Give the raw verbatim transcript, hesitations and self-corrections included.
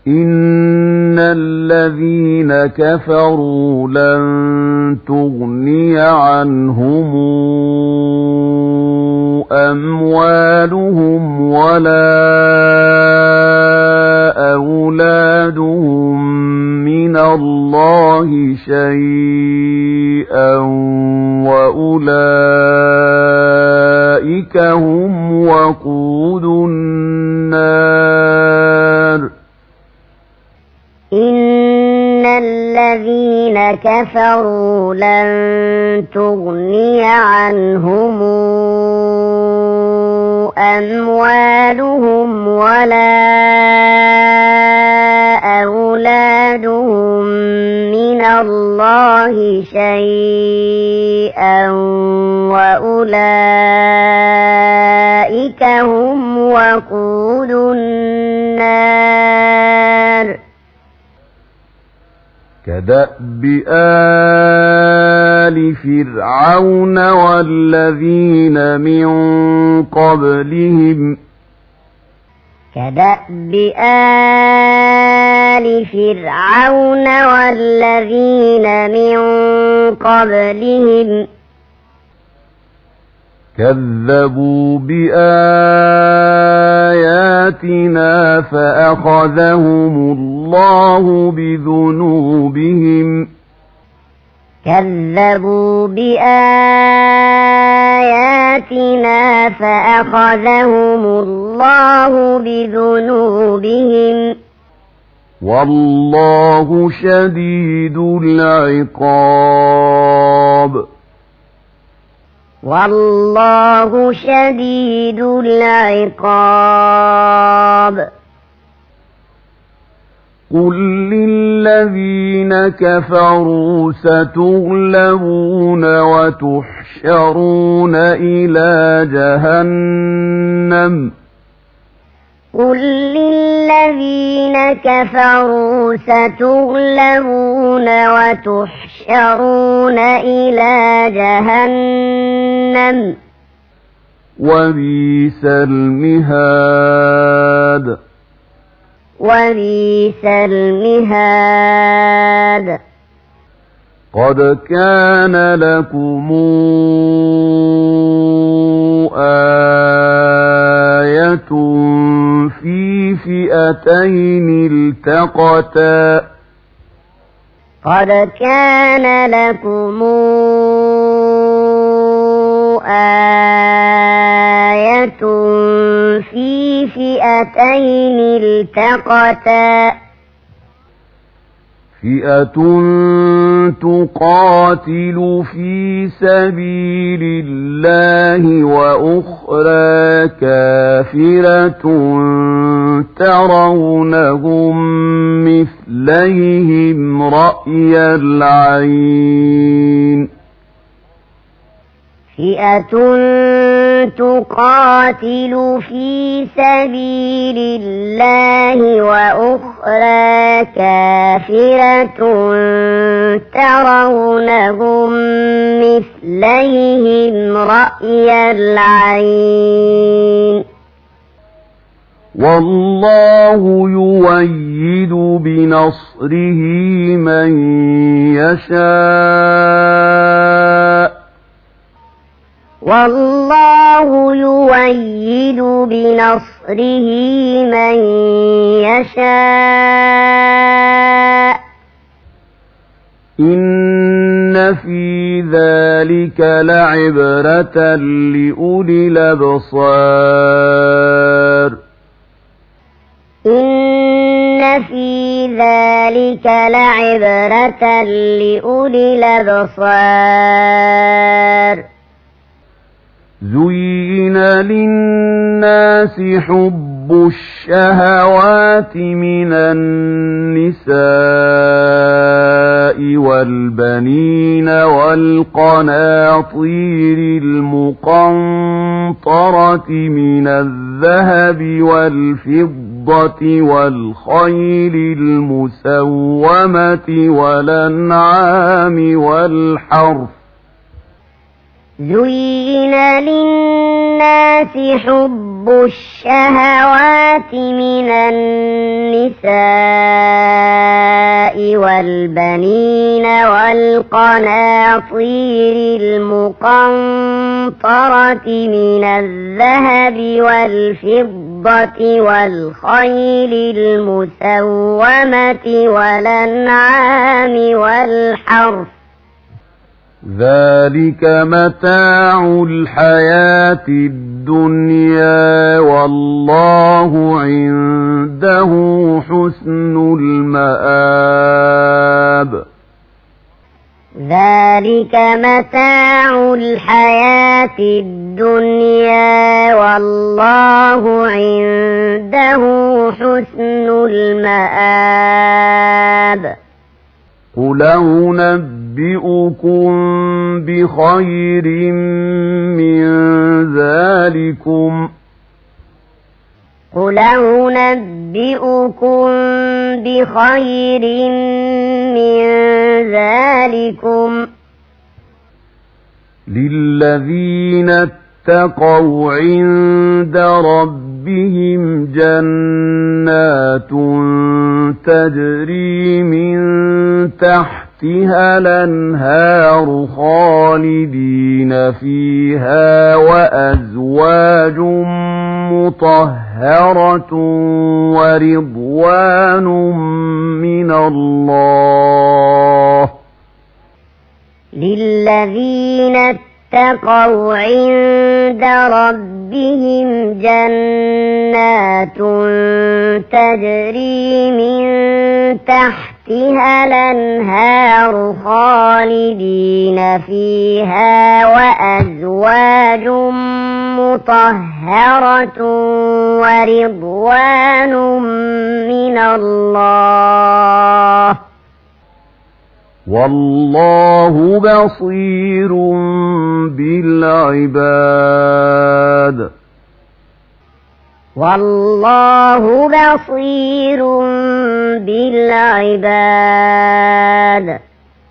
إن الذين كفروا لن تغني عنهم أموالهم ولا أولادهم من الله شيئا وأولئك هم وقود النار. إن الذين كفروا لن تغني عنهم أموالهم ولا أولادهم من الله شيئا وأولئك هم وقود النار. كدأب آل فرعون والذين من قبلهم كدأب آل فرعون والذين من قبلهم كذبوا بآياتنا فأخذهم الله بذنوبهم كذبوا بآياتنا فأخذهم الله بذنوبهم والله شديد العقاب والله شديد العقاب. قل للذين كفروا ستغلبون وتحشرون إلى جهنم قل للذين كفروا ستغلبون وتحشرون إلى جهنم وبئس المهاد وبئس المهاد. قد كان لكم آية في فئتين التقتا قد كان لكم آية في فئتين التقتا فئة تقاتل في سبيل الله وأخرى كافرة ترونهم مثليهم رأي العين فئة تقاتل في سبيل الله وأخرى كافرة ترونهم مثليهم رأي العين والله يؤيد بنصره من يشاء والله يؤيد بنصره من يشاء إن في ذلك لعبرة لأولي الأبصار إن في ذلك لعبرة لأولي الأبصار زين للناس حب الشهوات من النساء والبنين والقناطير المقنطرة من الذهب والفضة والخيل المسومة والأنعام والحرث زين للناس حب الشهوات من النساء والبنين والقناطير المقنطرة من الذهب والفضة والخيل المسومة والأنعام والحرث ذلك متاع الحياة الدنيا والله عنده حسن المآب ذلك متاع الحياة الدنيا والله عنده حسن المآب قل أنبئكم بخير من ذلكم قل أنبئكم بخير من ذلكم للذين اتقوا عند ربهم جنات تجري من تحتها الأنهار خالدين فيها وأزواج مطهرة ورضوان من الله للذين اتقوا عند ربهم جنات تجري من تحتها الأنهار خالدين فيها وأزواج مطهرة ورضوان من الله والله بصير بالعباد والله بصير بالعباد